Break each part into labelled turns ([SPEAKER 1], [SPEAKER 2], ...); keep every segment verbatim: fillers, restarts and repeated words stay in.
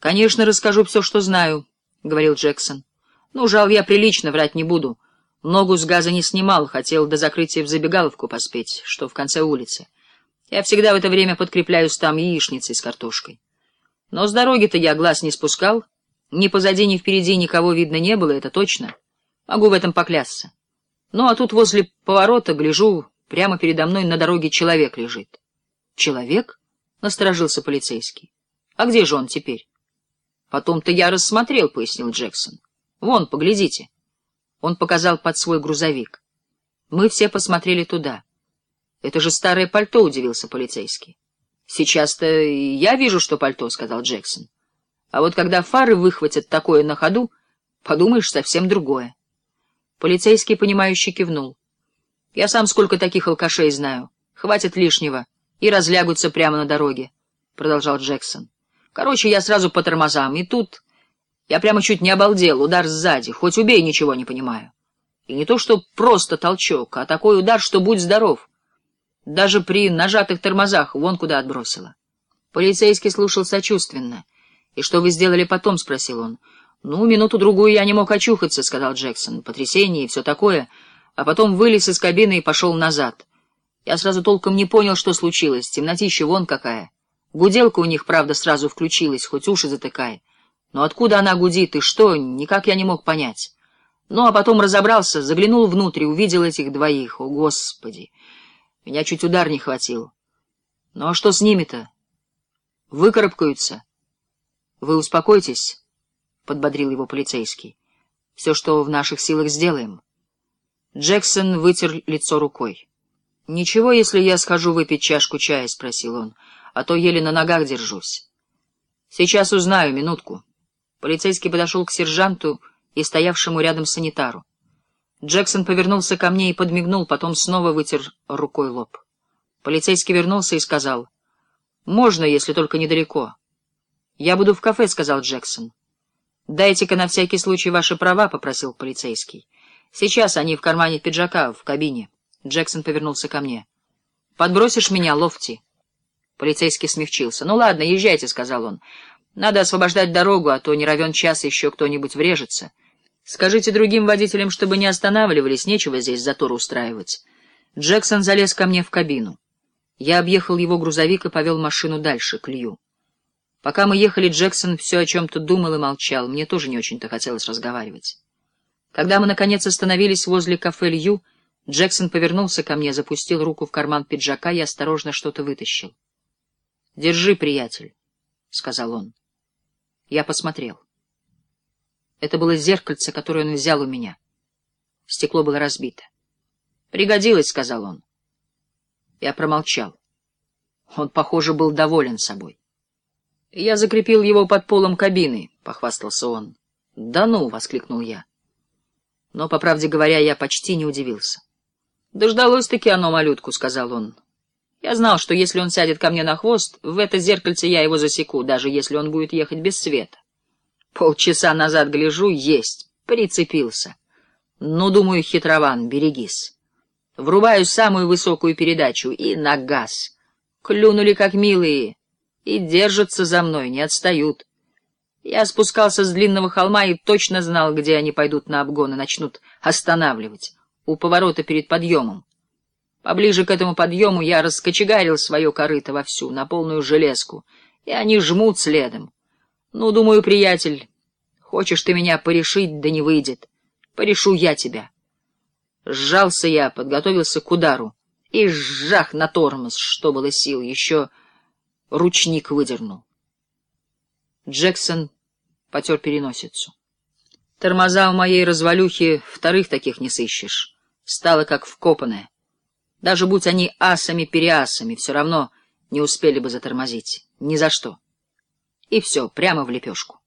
[SPEAKER 1] «Конечно, расскажу все, что знаю», — говорил Джексон. «Ну, жал, я прилично, врать не буду. Ногу с газа не снимал, хотел до закрытия в забегаловку поспеть, что в конце улицы. Я всегда в это время подкрепляюсь там яичницей с картошкой. Но с дороги-то я глаз не спускал. Ни позади, ни впереди никого видно не было, это точно. Могу в этом поклясться. Ну, а тут возле поворота, гляжу, прямо передо мной на дороге человек лежит». «Человек?» — насторожился полицейский. «А где же он теперь?» «Потом-то я рассмотрел», — пояснил Джексон. «Вон, поглядите». Он показал под свой грузовик. Мы все посмотрели туда. «Это же старое пальто», — удивился полицейский. «Сейчас-то я вижу, что пальто», — сказал Джексон. «А вот когда фары выхватят такое на ходу, подумаешь, совсем другое». Полицейский, понимающий, кивнул. «Я сам сколько таких алкашей знаю. Хватит лишнего. И разлягутся прямо на дороге», — продолжал Джексон. «Короче, я сразу по тормозам, и тут я прямо чуть не обалдел. Удар сзади, хоть убей, ничего не понимаю. И не то, что просто толчок, а такой удар, что будь здоров. Даже при нажатых тормозах вон куда отбросило». Полицейский слушал сочувственно. «И что вы сделали потом?» — спросил он. «Ну, минуту-другую я не мог очухаться», — сказал Джексон. «Потрясение и все такое. А потом вылез из кабины и пошел назад. Я сразу толком не понял, что случилось. Темнотища вон какая. Гуделка у них, правда, сразу включилась, хоть уши затыкай. Но откуда она гудит и что, никак я не мог понять. Ну, а потом разобрался, заглянул внутрь и увидел этих двоих. О, Господи! Меня чуть удар не хватил. Ну, а что с ними-то? Выкарабкаются. Вы успокойтесь, — подбодрил его полицейский. Все, что в наших силах, сделаем». Джексон вытер лицо рукой. «Ничего, если я схожу выпить чашку чая?» — спросил он. «А то еле на ногах держусь». «Сейчас узнаю, минутку». Полицейский подошел к сержанту и стоявшему рядом санитару. Джексон повернулся ко мне и подмигнул, потом снова вытер рукой лоб. Полицейский вернулся и сказал: «Можно, если только недалеко». «Я буду в кафе», — сказал Джексон. «Дайте-ка на всякий случай ваши права», — попросил полицейский. «Сейчас они в кармане пиджака, в кабине». Джексон повернулся ко мне. «Подбросишь меня, Лофти?» Полицейский смягчился. «Ну ладно, езжайте», — сказал он. «Надо освобождать дорогу, а то не равен час еще кто-нибудь врежется. Скажите другим водителям, чтобы не останавливались, нечего здесь затор устраивать». Джексон залез ко мне в кабину. Я объехал его грузовик и повел машину дальше, к Лью. Пока мы ехали, Джексон все о чем-то думал и молчал. Мне тоже не очень-то хотелось разговаривать. Когда мы, наконец, остановились возле кафе Лью, Джексон повернулся ко мне, запустил руку в карман пиджака и осторожно что-то вытащил. «Держи, приятель», — сказал он. Я посмотрел. Это было зеркальце, которое он взял у меня. Стекло было разбито. «Пригодилось», — сказал он. Я промолчал. Он, похоже, был доволен собой. «Я закрепил его под полом кабины», — похвастался он. «Да ну!» — воскликнул я. Но, по правде говоря, я почти не удивился. «Дождалось-таки оно малютку», — сказал он. «Я знал, что если он сядет ко мне на хвост, в это зеркальце я его засеку, даже если он будет ехать без света. Полчаса назад гляжу, есть, прицепился. Ну, думаю, хитрован, берегись. Врубаю самую высокую передачу и на газ. Клюнули как милые и держатся за мной, не отстают. Я спускался с длинного холма и точно знал, где они пойдут на обгон и начнут останавливать, у поворота перед подъемом. Поближе к этому подъему я раскочегарил свое корыто вовсю, на полную железку, и они жмут следом. Ну, думаю, приятель, хочешь ты меня порешить, да не выйдет. Порешу я тебя». Сжался я, подготовился к удару, и сжах на тормоз, что было сил, еще ручник выдернул. Джексон потер переносицу. «Тормоза у моей развалюхи вторых таких не сыщешь. Стало как вкопанное. Даже будь они асами-переасами, все равно не успели бы затормозить. Ни за что. И все, прямо в лепешку».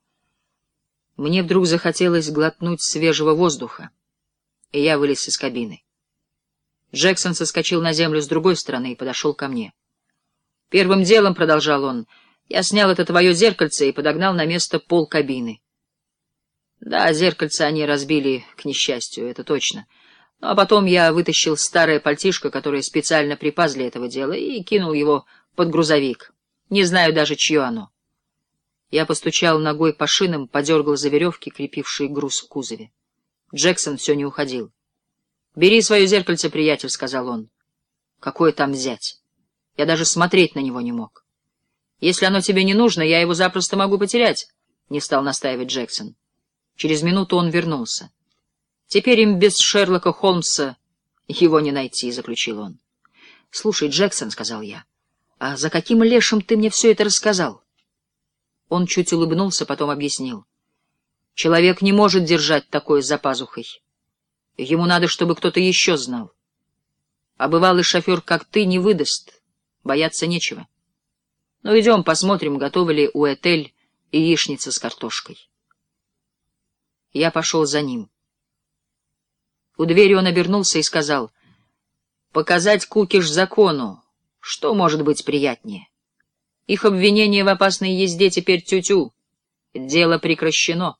[SPEAKER 1] Мне вдруг захотелось глотнуть свежего воздуха, и я вылез из кабины. Джексон соскочил на землю с другой стороны и подошел ко мне. «Первым делом, — продолжал он, — я снял это твое зеркальце и подогнал на место пол кабины. Да, зеркальце они разбили, к несчастью, это точно. Ну, а потом я вытащил старое пальтишко, которое специально припас для этого дела, и кинул его под грузовик. Не знаю даже, чье оно. Я постучал ногой по шинам, подергал за веревки, крепившие груз в кузове. Джексон все не уходил. — Бери свое зеркальце, приятель, — сказал он. — Какое там взять? Я даже смотреть на него не мог. — Если оно тебе не нужно, я его запросто могу потерять, — не стал настаивать Джексон. Через минуту он вернулся. — Теперь им без Шерлока Холмса его не найти, — заключил он. — Слушай, Джексон, — сказал я, — а за каким лешим ты мне все это рассказал? Он чуть улыбнулся, потом объяснил. — Человек не может держать такое за пазухой. Ему надо, чтобы кто-то еще знал. А бывалый шофер, как ты, не выдаст. Бояться нечего. Ну, идем посмотрим, готовы ли у Этель яичница с картошкой. Я пошел за ним. У двери он обернулся и сказал: «Показать кукиш закону. Что может быть приятнее? Их обвинение в опасной езде теперь тю-тю. Дело прекращено».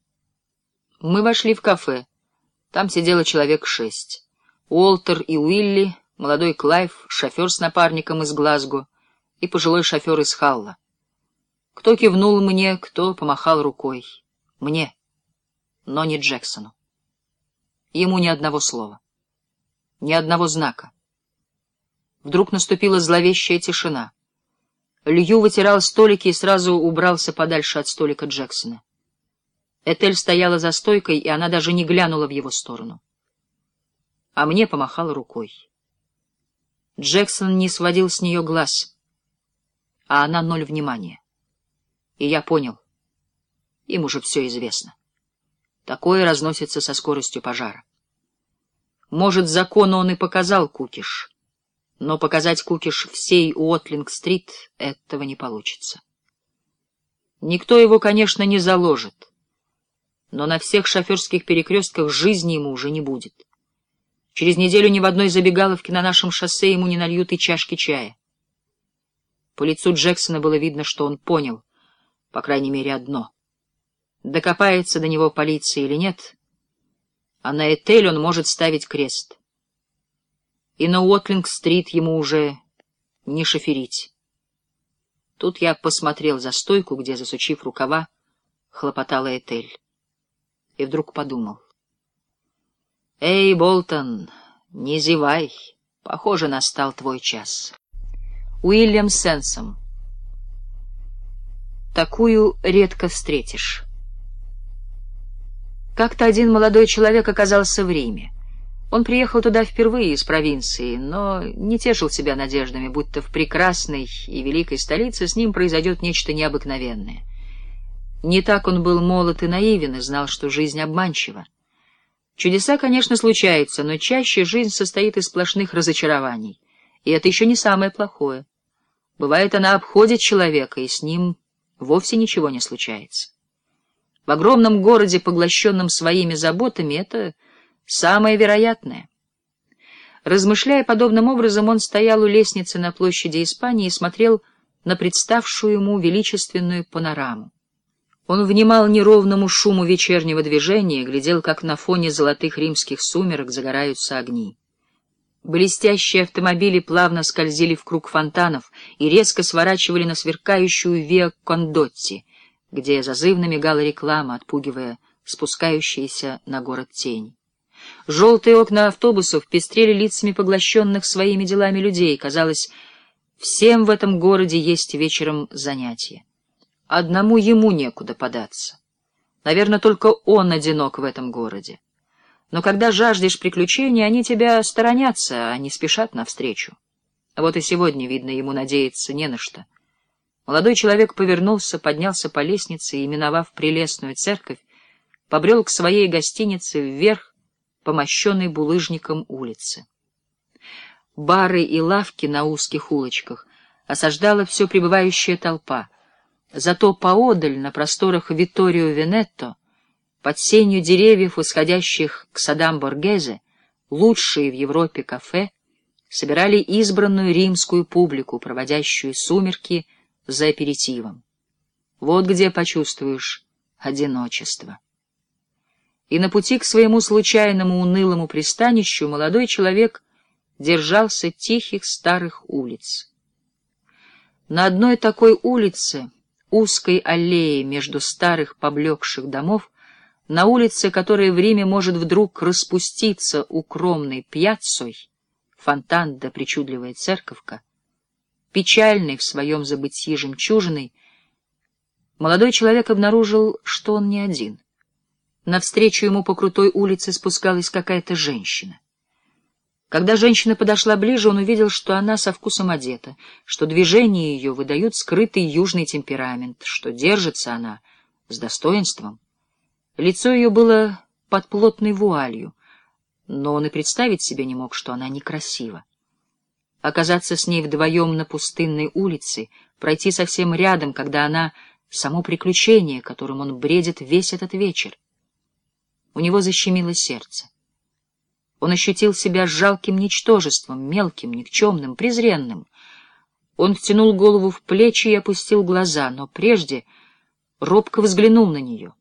[SPEAKER 1] Мы вошли в кафе. Там сидело человек шесть. Уолтер и Уилли, молодой Клайв, шофер с напарником из Глазго и пожилой шофер из Халла. Кто кивнул мне, кто помахал рукой. Мне, но не Джексону. Ему ни одного слова, ни одного знака. Вдруг наступила зловещая тишина. Лью вытирал столики и сразу убрался подальше от столика Джексона. Этель стояла за стойкой, и она даже не глянула в его сторону. А мне помахала рукой. Джексон не сводил с нее глаз, а она ноль внимания. И я понял, им уже все известно. Такое разносится со скоростью пожара. Может, закону он и показал кукиш, но показать кукиш всей Уотлинг-стрит этого не получится. Никто его, конечно, не заложит, но на всех шоферских перекрестках жизни ему уже не будет. Через неделю ни в одной забегаловке на нашем шоссе ему не нальют и чашки чая. По лицу Джексона было видно, что он понял, по крайней мере, одно. Докопается до него полиция или нет, а на Этель он может ставить крест. И на Уотлинг-стрит ему уже не шоферить. Тут я посмотрел за стойку, где, засучив рукава, хлопотала Этель. И вдруг подумал: «Эй, Болтон, не зевай, похоже, настал твой час». Уильям Сенсом. Такую редко встретишь. Как-то один молодой человек оказался в Риме. Он приехал туда впервые из провинции, но не тешил себя надеждами, будто в прекрасной и великой столице с ним произойдет нечто необыкновенное. Не так он был молод и наивен и знал, что жизнь обманчива. Чудеса, конечно, случаются, но чаще жизнь состоит из сплошных разочарований. И это еще не самое плохое. Бывает, она обходит человека, и с ним вовсе ничего не случается. В огромном городе, поглощенном своими заботами, это самое вероятное. Размышляя подобным образом, он стоял у лестницы на площади Испании и смотрел на представшую ему величественную панораму. Он внимал неровному шуму вечернего движения, глядел, как на фоне золотых римских сумерек загораются огни. Блестящие автомобили плавно скользили в круг фонтанов и резко сворачивали на сверкающую Виа Кондотти, где зазывно мигала реклама, отпугивая спускающиеся на город тени. Желтые окна автобусов пестрели лицами поглощенных своими делами людей. Казалось, всем в этом городе есть вечером занятия. Одному ему некуда податься. Наверное, только он одинок в этом городе. Но когда жаждешь приключений, они тебя сторонятся, а не спешат навстречу. Вот и сегодня, видно, ему надеяться не на что. Молодой человек повернулся, поднялся по лестнице и, миновав прелестную церковь, побрел к своей гостинице вверх по мощенной булыжником улице. Бары и лавки на узких улочках осаждала все прибывающая толпа. Зато поодаль, на просторах Витторио-Венетто, под сенью деревьев, исходящих к садам Боргезе, лучшие в Европе кафе собирали избранную римскую публику, проводящую сумерки за аперитивом. Вот где почувствуешь одиночество. И на пути к своему случайному унылому пристанищу молодой человек держался тихих старых улиц. На одной такой улице узкой аллее между старых поблекших домов, на улице, которая в Риме может вдруг распуститься укромной пьяццой, фонтан да причудливая церковка, печальный в своем забытии жемчужиной, молодой человек обнаружил, что он не один. Навстречу ему по крутой улице спускалась какая-то женщина. Когда женщина подошла ближе, он увидел, что она со вкусом одета, что движения ее выдают скрытый южный темперамент, что держится она с достоинством. Лицо ее было под плотной вуалью, но он и представить себе не мог, что она некрасива. Оказаться с ней вдвоем на пустынной улице, пройти совсем рядом, когда она — само приключение, которым он бредит весь этот вечер. У него защемило сердце. Он ощутил себя жалким ничтожеством, мелким, никчемным, презренным. Он втянул голову в плечи и опустил глаза, но прежде робко взглянул на нее.